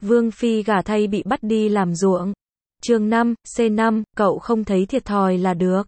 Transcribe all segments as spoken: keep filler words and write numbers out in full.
Vương phi gả thay bị bắt đi làm ruộng. Chương năm, C năm, cậu không thấy thiệt thòi là được.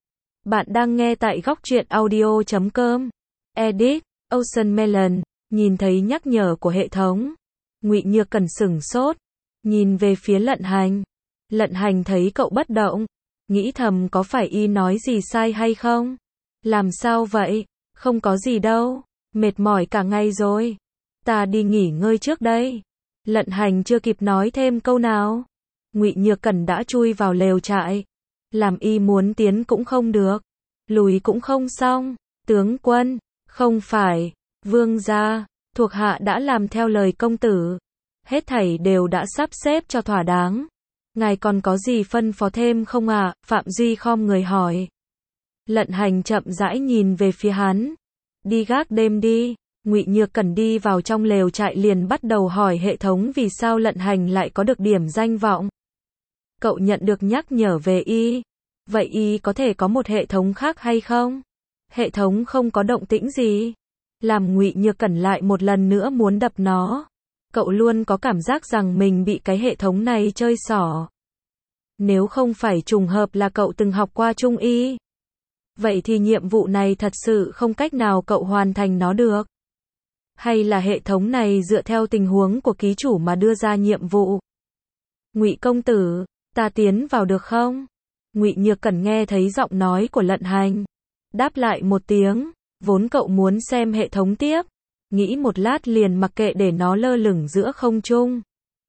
Bạn đang nghe tại góc truyện audio chấm com. Edit, Ocean Melon, nhìn thấy nhắc nhở của hệ thống. Ngụy Nhược Cẩn sửng sốt, nhìn về phía Lận Hành. Lận Hành thấy cậu bất động, nghĩ thầm có phải y nói gì sai hay không? Làm sao vậy? Không có gì đâu, mệt mỏi cả ngày rồi. Ta đi nghỉ ngơi trước đây. Lận Hành chưa kịp nói thêm câu nào, Ngụy Nhược Cẩn đã chui vào lều trại. Làm y muốn tiến cũng không được, lùi cũng không xong. Tướng quân, không phải, vương gia, thuộc hạ đã làm theo lời công tử. Hết thảy đều đã sắp xếp cho thỏa đáng. Ngài còn có gì phân phó thêm không ạ? À? Phạm Duy khom người hỏi. Lận Hành chậm rãi nhìn về phía hắn. Đi gác đêm đi. Ngụy Nhược Cẩn đi vào trong lều trại liền bắt đầu hỏi hệ thống vì sao Lận Hành lại có được điểm danh vọng. Cậu nhận được nhắc nhở về y. Vậy y có thể có một hệ thống khác hay không? Hệ thống không có động tĩnh gì. Làm Ngụy Nhược Cẩn lại một lần nữa muốn đập nó. Cậu luôn có cảm giác rằng mình bị cái hệ thống này chơi xỏ. Nếu không phải trùng hợp là cậu từng học qua Trung y, vậy thì nhiệm vụ này thật sự không cách nào cậu hoàn thành nó được. Hay là hệ thống này dựa theo tình huống của ký chủ mà đưa ra nhiệm vụ? Ngụy công tử, ta tiến vào được không? Ngụy Nhược Cẩn nghe thấy giọng nói của Lận Hành, đáp lại một tiếng. Vốn cậu muốn xem hệ thống tiếp, nghĩ một lát liền mặc kệ để nó lơ lửng giữa không trung.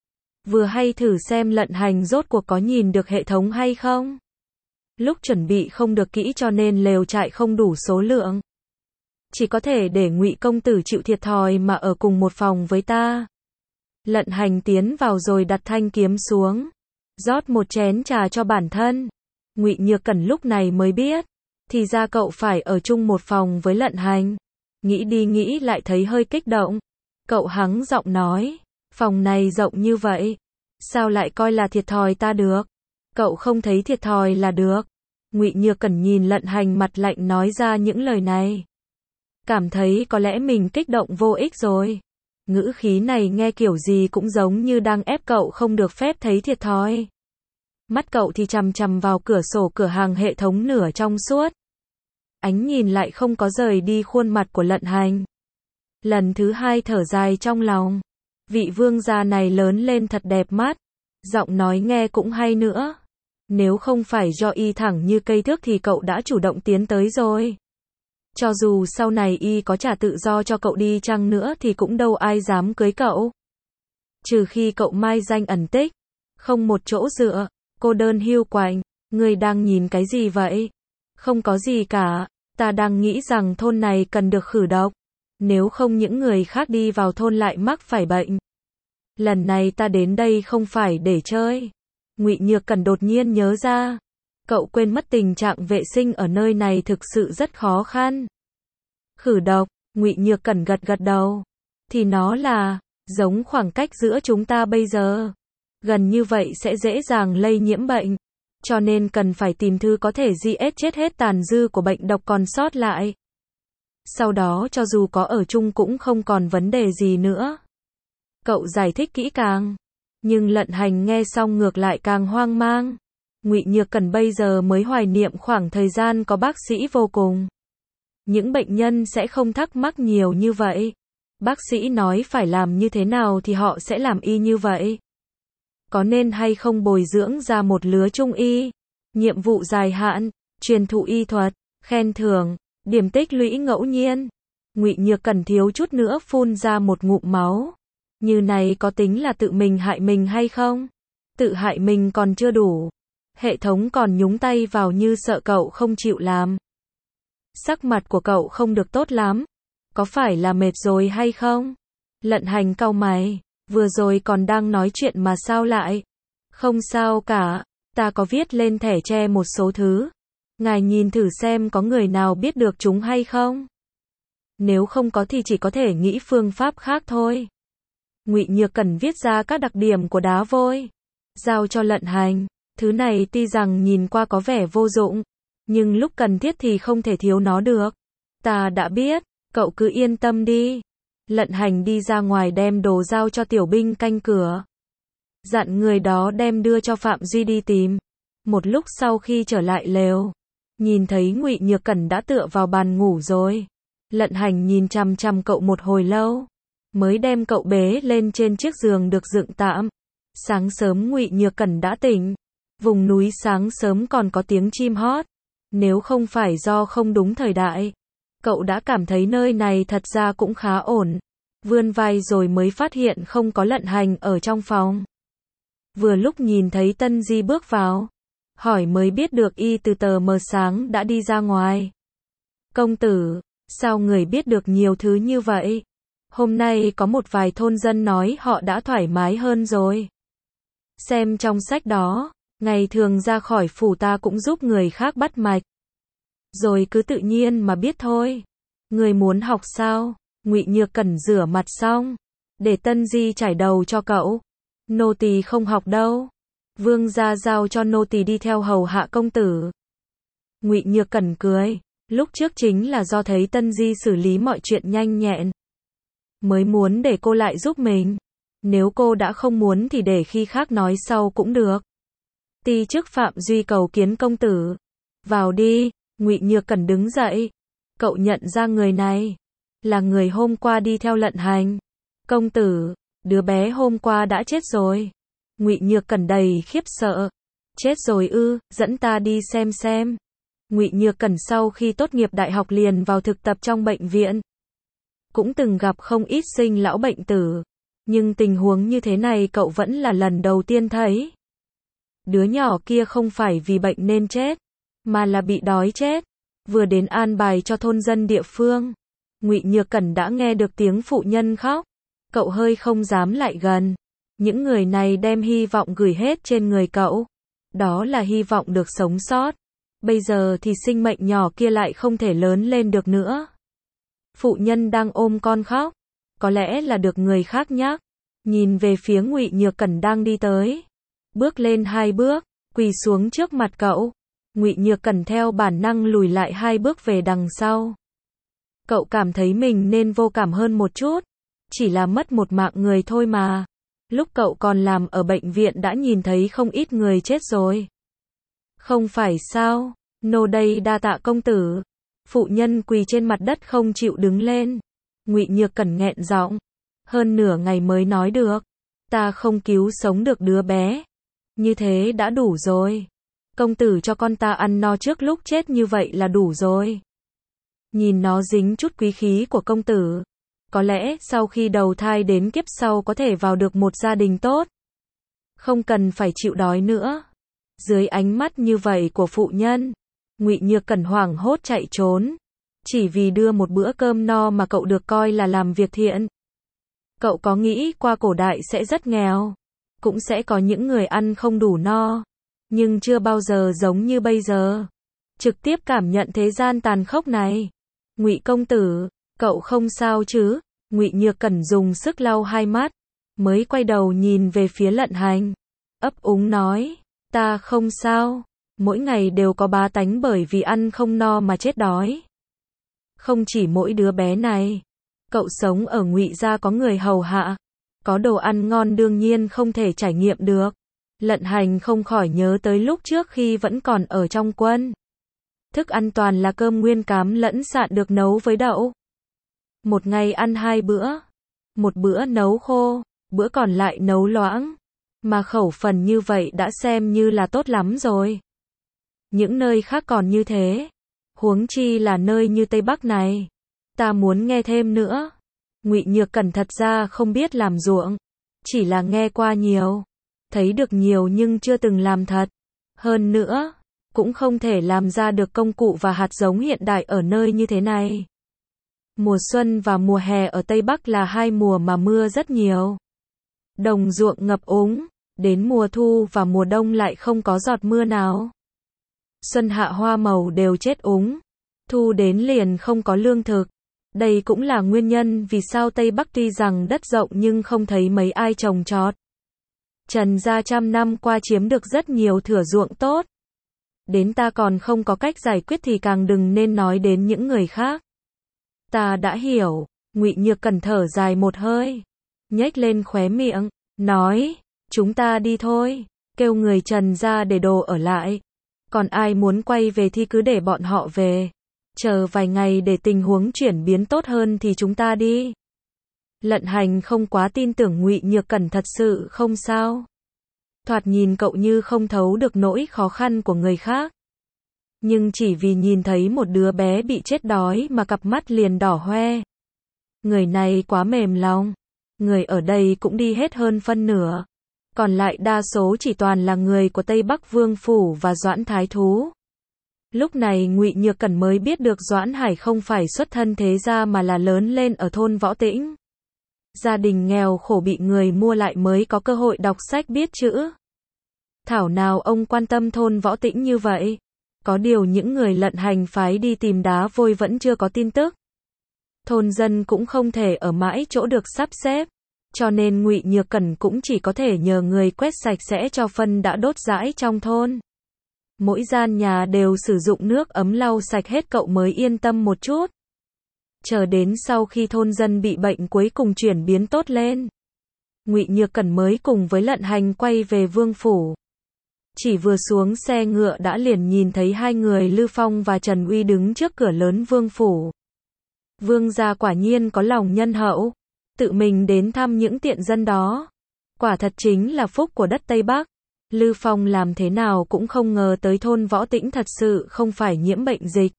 Vừa hay thử xem Lận Hành rốt cuộc có nhìn được hệ thống hay không. Lúc chuẩn bị không được kỹ cho nên lều trại không đủ số lượng. Chỉ có thể để Ngụy công tử chịu thiệt thòi mà ở cùng một phòng với ta. Lận Hành tiến vào rồi đặt thanh kiếm xuống, rót một chén trà cho bản thân. Ngụy Nhược Cẩn lúc này mới biết, thì ra cậu phải ở chung một phòng với Lận Hành. Nghĩ đi nghĩ lại thấy hơi kích động. Cậu hắng giọng nói, phòng này rộng như vậy, sao lại coi là thiệt thòi ta được? Cậu không thấy thiệt thòi là được. Ngụy Nhược Cẩn nhìn Lận Hành mặt lạnh nói ra những lời này. Cảm thấy có lẽ mình kích động vô ích rồi. Ngữ khí này nghe kiểu gì cũng giống như đang ép cậu không được phép thấy thiệt thòi. Mắt cậu thì chằm chằm vào cửa sổ cửa hàng hệ thống nửa trong suốt. Ánh nhìn lại không có rời đi khuôn mặt của Lận Hành. Lần thứ hai thở dài trong lòng. Vị vương gia này lớn lên thật đẹp mắt. Giọng nói nghe cũng hay nữa. Nếu không phải do y thẳng như cây thước thì cậu đã chủ động tiến tới rồi. Cho dù sau này y có trả tự do cho cậu đi chăng nữa thì cũng đâu ai dám cưới cậu. Trừ khi cậu mai danh ẩn tích, không một chỗ dựa, cô đơn hiu quạnh. Người đang nhìn cái gì vậy? Không có gì cả, ta đang nghĩ rằng thôn này cần được khử độc. Nếu không những người khác đi vào thôn lại mắc phải bệnh. Lần này ta đến đây không phải để chơi. Ngụy Nhược Cẩn đột nhiên nhớ ra. Cậu quên mất tình trạng vệ sinh ở nơi này thực sự rất khó khăn. Khử độc, Ngụy Nhược Cẩn gật gật đầu. Thì nó là, giống khoảng cách giữa chúng ta bây giờ. Gần như vậy sẽ dễ dàng lây nhiễm bệnh. Cho nên cần phải tìm thứ có thể giết chết hết tàn dư của bệnh độc còn sót lại. Sau đó cho dù có ở chung cũng không còn vấn đề gì nữa. Cậu giải thích kỹ càng. Nhưng Lận Hành nghe xong ngược lại càng hoang mang. Ngụy Nhược Cẩn bây giờ mới hoài niệm khoảng thời gian có bác sĩ vô cùng. Những bệnh nhân sẽ không thắc mắc nhiều như vậy. Bác sĩ nói phải làm như thế nào thì họ sẽ làm y như vậy. Có nên hay không bồi dưỡng ra một lứa trung y? Nhiệm vụ dài hạn, truyền thụ y thuật, khen thưởng, điểm tích lũy ngẫu nhiên. Ngụy Nhược Cẩn thiếu chút nữa phun ra một ngụm máu. Như này có tính là tự mình hại mình hay không? Tự hại mình còn chưa đủ. Hệ thống còn nhúng tay vào như sợ cậu không chịu làm. Sắc mặt của cậu không được tốt lắm. Có phải là mệt rồi hay không? Lận Hành cau mày. Vừa rồi còn đang nói chuyện mà sao lại? Không sao cả. Ta có viết lên thẻ tre một số thứ. Ngài nhìn thử xem có người nào biết được chúng hay không? Nếu không có thì chỉ có thể nghĩ phương pháp khác thôi. Ngụy Nhược Cẩn viết ra các đặc điểm của đá vôi. Giao cho Lận Hành. Thứ này tuy rằng nhìn qua có vẻ vô dụng, nhưng lúc cần thiết thì không thể thiếu nó được. Ta đã biết, cậu cứ yên tâm đi. Lận Hành đi ra ngoài đem đồ giao cho tiểu binh canh cửa. dặn người đó đem đưa cho Phạm Duy đi tìm. Một lúc sau khi trở lại lều, nhìn thấy Ngụy Nhược Cẩn đã tựa vào bàn ngủ rồi. Lận Hành nhìn chằm chằm cậu một hồi lâu, mới đem cậu bế lên trên chiếc giường được dựng tạm. Sáng sớm Ngụy Nhược Cẩn đã tỉnh. Vùng núi sáng sớm còn có tiếng chim hót. Nếu không phải do không đúng thời đại, cậu đã cảm thấy nơi này thật ra cũng khá ổn. Vươn vai rồi mới phát hiện không có Lận Hành ở trong phòng. Vừa lúc nhìn thấy Tân Di bước vào, hỏi mới biết được y từ tờ mờ sáng đã đi ra ngoài. Công tử, sao người biết được nhiều thứ như vậy? Hôm nay có một vài thôn dân nói họ đã thoải mái hơn rồi. Xem trong sách đó, ngày thường ra khỏi phủ ta cũng giúp người khác bắt mạch. Rồi cứ tự nhiên mà biết thôi. Người muốn học sao? Ngụy Nhược Cẩn rửa mặt xong, để Tân Di trải đầu cho cậu. Nô tỳ không học đâu. Vương gia giao cho nô tỳ đi theo hầu hạ công tử. Ngụy Nhược Cẩn cười, lúc trước chính là do thấy Tân Di xử lý mọi chuyện nhanh nhẹn, mới muốn để cô lại giúp mình. Nếu cô đã không muốn thì để khi khác nói sau cũng được. Ti chức Phạm Duy cầu kiến công tử. Vào đi. Ngụy Nhược Cẩn đứng dậy. Cậu nhận ra người này là người hôm qua đi theo Lận Hành. Công tử, đứa bé hôm qua đã chết rồi. Ngụy Nhược Cẩn đầy khiếp sợ. Chết rồi ư? Dẫn ta đi xem xem. Ngụy Nhược Cẩn sau khi tốt nghiệp đại học liền vào thực tập trong bệnh viện. Cũng từng gặp không ít sinh lão bệnh tử, nhưng tình huống như thế này cậu vẫn là lần đầu tiên thấy. Đứa nhỏ kia không phải vì bệnh nên chết, mà là bị đói chết. Vừa đến an bài cho thôn dân địa phương, Ngụy Nhược Cẩn đã nghe được tiếng phụ nhân khóc. Cậu hơi không dám lại gần. Những người này đem hy vọng gửi hết trên người cậu. Đó là hy vọng được sống sót. Bây giờ thì sinh mệnh nhỏ kia lại không thể lớn lên được nữa. Phụ nhân đang ôm con khóc. Có lẽ là được người khác nhắc. Nhìn về phía Ngụy Nhược Cẩn đang đi tới. Bước lên hai bước, quỳ xuống trước mặt cậu. Ngụy Nhược Cẩn theo bản năng lùi lại hai bước về đằng sau. Cậu cảm thấy mình nên vô cảm hơn một chút. Chỉ là mất một mạng người thôi mà. Lúc cậu còn làm ở bệnh viện đã nhìn thấy không ít người chết rồi. Không phải sao? Nô đây đa tạ công tử. Phụ nhân quỳ trên mặt đất không chịu đứng lên. Ngụy Nhược Cẩn nghẹn giọng. Hơn nửa ngày mới nói được. Ta không cứu sống được đứa bé. Như thế đã đủ rồi. Công tử cho con ta ăn no trước lúc chết như vậy là đủ rồi. Nhìn nó dính chút quý khí của công tử. Có lẽ sau khi đầu thai đến kiếp sau có thể vào được một gia đình tốt. Không cần phải chịu đói nữa. Dưới ánh mắt như vậy của phụ nhân, Ngụy Nhược Cẩn hoảng hốt chạy trốn. Chỉ vì đưa một bữa cơm no mà cậu được coi là làm việc thiện. Cậu có nghĩ qua cổ đại sẽ rất nghèo. Cũng sẽ có những người ăn không đủ no. Nhưng chưa bao giờ giống như bây giờ. Trực tiếp cảm nhận thế gian tàn khốc này. Ngụy công tử, cậu không sao chứ? Ngụy Nhược Cẩn dùng sức lau hai mắt, mới quay đầu nhìn về phía Lận Hành. Ấp úng nói, ta không sao. Mỗi ngày đều có bá tánh bởi vì ăn không no mà chết đói. Không chỉ mỗi đứa bé này. Cậu sống ở Ngụy gia có người hầu hạ. Có đồ ăn ngon đương nhiên không thể trải nghiệm được. Lận Hành không khỏi nhớ tới lúc trước khi vẫn còn ở trong quân. Thức ăn toàn là cơm nguyên cám lẫn sạn được nấu với đậu. Một ngày ăn hai bữa. Một bữa nấu khô, bữa còn lại nấu loãng. Mà khẩu phần như vậy đã xem như là tốt lắm rồi. Những nơi khác còn như thế. Huống chi là nơi như Tây Bắc này. Ta muốn nghe thêm nữa. Ngụy Nhược Cẩn thật ra không biết làm ruộng. Chỉ là nghe qua nhiều. Thấy được nhiều nhưng chưa từng làm thật. Hơn nữa, cũng không thể làm ra được công cụ và hạt giống hiện đại ở nơi như thế này. Mùa xuân và mùa hè ở Tây Bắc là hai mùa mà mưa rất nhiều. Đồng ruộng ngập úng, đến mùa thu và mùa đông lại không có giọt mưa nào. Xuân hạ hoa màu đều chết úng, thu đến liền không có lương thực. Đây cũng là nguyên nhân vì sao Tây Bắc tuy rằng đất rộng nhưng không thấy mấy ai trồng trọt. Trần gia trăm năm qua chiếm được rất nhiều thửa ruộng tốt. Đến ta còn không có cách giải quyết thì càng đừng nên nói đến những người khác. Ta đã hiểu. Ngụy Nhược Cẩn thở dài một hơi, nhếch lên khóe miệng, nói, Chúng ta đi thôi, kêu người Trần ra để đồ ở lại. Còn ai muốn quay về thì cứ để bọn họ về. Chờ vài ngày để tình huống chuyển biến tốt hơn thì chúng ta đi. Lận Hành không quá tin tưởng Ngụy Nhược Cẩn thật sự không sao. Thoạt nhìn cậu như không thấu được nỗi khó khăn của người khác. Nhưng chỉ vì nhìn thấy một đứa bé bị chết đói mà cặp mắt liền đỏ hoe. Người này quá mềm lòng. Người ở đây cũng đi hết hơn phân nửa. Còn lại đa số chỉ toàn là người của Tây Bắc Vương Phủ và Doãn Thái Thú. Lúc này Ngụy Nhược Cẩn mới biết được Doãn Hải không phải xuất thân thế gia mà là lớn lên ở thôn Võ Tĩnh. Gia đình nghèo khổ bị người mua lại mới có cơ hội đọc sách biết chữ. Thảo nào ông quan tâm thôn Võ Tĩnh như vậy. Có điều những người Lận Hành phái đi tìm đá vôi vẫn chưa có tin tức. Thôn dân cũng không thể ở mãi chỗ được sắp xếp. Cho nên Ngụy Nhược Cẩn cũng chỉ có thể nhờ người quét sạch sẽ cho phân đã đốt rãi trong thôn. Mỗi gian nhà đều sử dụng nước ấm lau sạch hết cậu mới yên tâm một chút. Chờ đến sau khi thôn dân bị bệnh cuối cùng chuyển biến tốt lên. Ngụy Nhược Cẩn mới cùng với Lận Hành quay về Vương Phủ. Chỉ vừa xuống xe ngựa đã liền nhìn thấy hai người Lư Phong và Trần Uy đứng trước cửa lớn Vương Phủ. Vương gia quả nhiên có lòng nhân hậu. Tự mình đến thăm những tiện dân đó. Quả thật chính là phúc của đất Tây Bắc. Lư Phong làm thế nào cũng không ngờ tới thôn Võ Tĩnh thật sự không phải nhiễm bệnh dịch.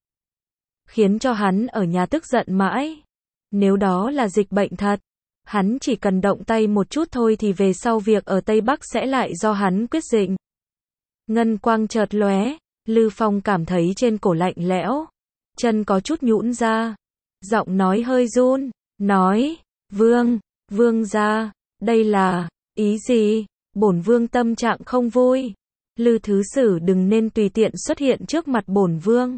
Khiến cho hắn ở nhà tức giận mãi. Nếu đó là dịch bệnh thật, hắn chỉ cần động tay một chút thôi thì về sau việc ở Tây Bắc sẽ lại do hắn quyết định. Ngân quang chợt lóe, Lư Phong cảm thấy trên cổ lạnh lẽo, chân có chút nhũn ra, giọng nói hơi run, nói, Vương, Vương gia, đây là, ý gì? Bổn Vương tâm trạng không vui. Lư Thứ Sử đừng nên tùy tiện xuất hiện trước mặt bổn Vương.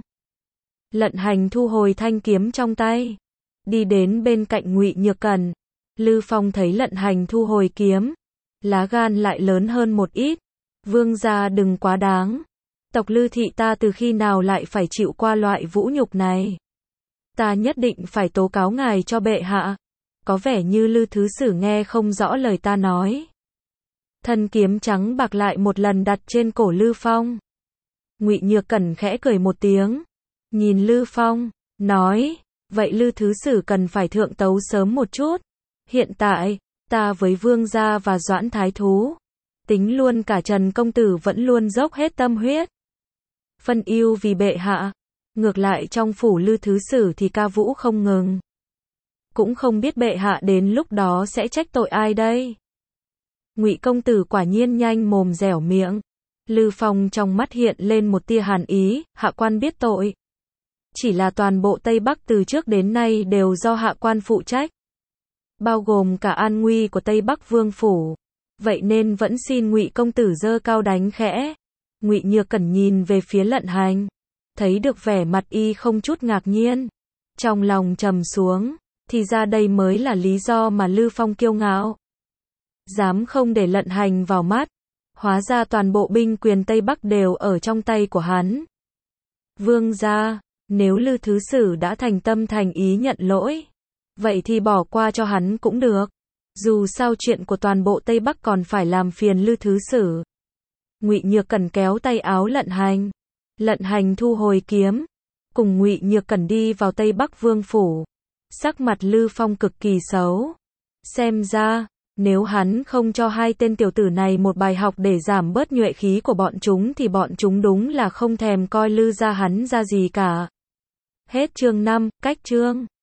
Lận Hành thu hồi thanh kiếm trong tay, đi đến bên cạnh Ngụy Nhược Cẩn. Lư Phong thấy Lận Hành thu hồi kiếm, lá gan lại lớn hơn một ít. Vương gia đừng quá đáng. Tộc Lư thị ta từ khi nào lại phải chịu qua loại vũ nhục này? Ta nhất định phải tố cáo ngài cho bệ hạ. Có vẻ như Lư Thứ Sử nghe không rõ lời ta nói. Thân kiếm trắng bạc lại một lần đặt trên cổ Lư Phong. Ngụy Nhược Cẩn khẽ cười một tiếng, nhìn Lư Phong, nói, vậy Lư Thứ Sử cần phải thượng tấu sớm một chút. Hiện tại, ta với Vương gia và Doãn Thái Thú, tính luôn cả Trần công tử vẫn luôn dốc hết tâm huyết. Phân ưu vì bệ hạ. Ngược lại trong phủ Lư Thứ Sử thì ca vũ không ngừng. Cũng không biết bệ hạ đến lúc đó sẽ trách tội ai đây. Ngụy công tử quả nhiên nhanh mồm dẻo miệng. Lư Phong trong mắt hiện lên một tia hàn ý, hạ quan biết tội. Chỉ là toàn bộ Tây Bắc từ trước đến nay đều do hạ quan phụ trách. Bao gồm cả an nguy của Tây Bắc Vương Phủ. Vậy nên vẫn xin Ngụy công tử giơ cao đánh khẽ. Ngụy Nhược Cẩn nhìn về phía Lận Hành. Thấy được vẻ mặt y không chút ngạc nhiên. Trong lòng trầm xuống. Thì ra đây mới là lý do mà Lư Phong kiêu ngạo. Dám không để Lận Hành vào mắt. Hóa ra toàn bộ binh quyền Tây Bắc đều ở trong tay của hắn. Vương gia, nếu Lư Thứ Sử đã thành tâm thành ý nhận lỗi, vậy thì bỏ qua cho hắn cũng được. Dù sao chuyện của toàn bộ Tây Bắc còn phải làm phiền Lư Thứ Sử. Ngụy Nhược Cẩn kéo tay áo Lận Hành. Lận Hành thu hồi kiếm, cùng Ngụy Nhược Cẩn đi vào Tây Bắc Vương Phủ. Sắc mặt Lư Phong cực kỳ xấu. Xem ra, nếu hắn không cho hai tên tiểu tử này một bài học để giảm bớt nhuệ khí của bọn chúng thì bọn chúng đúng là không thèm coi Lư gia hắn ra gì cả. Hết chương năm, cách chương.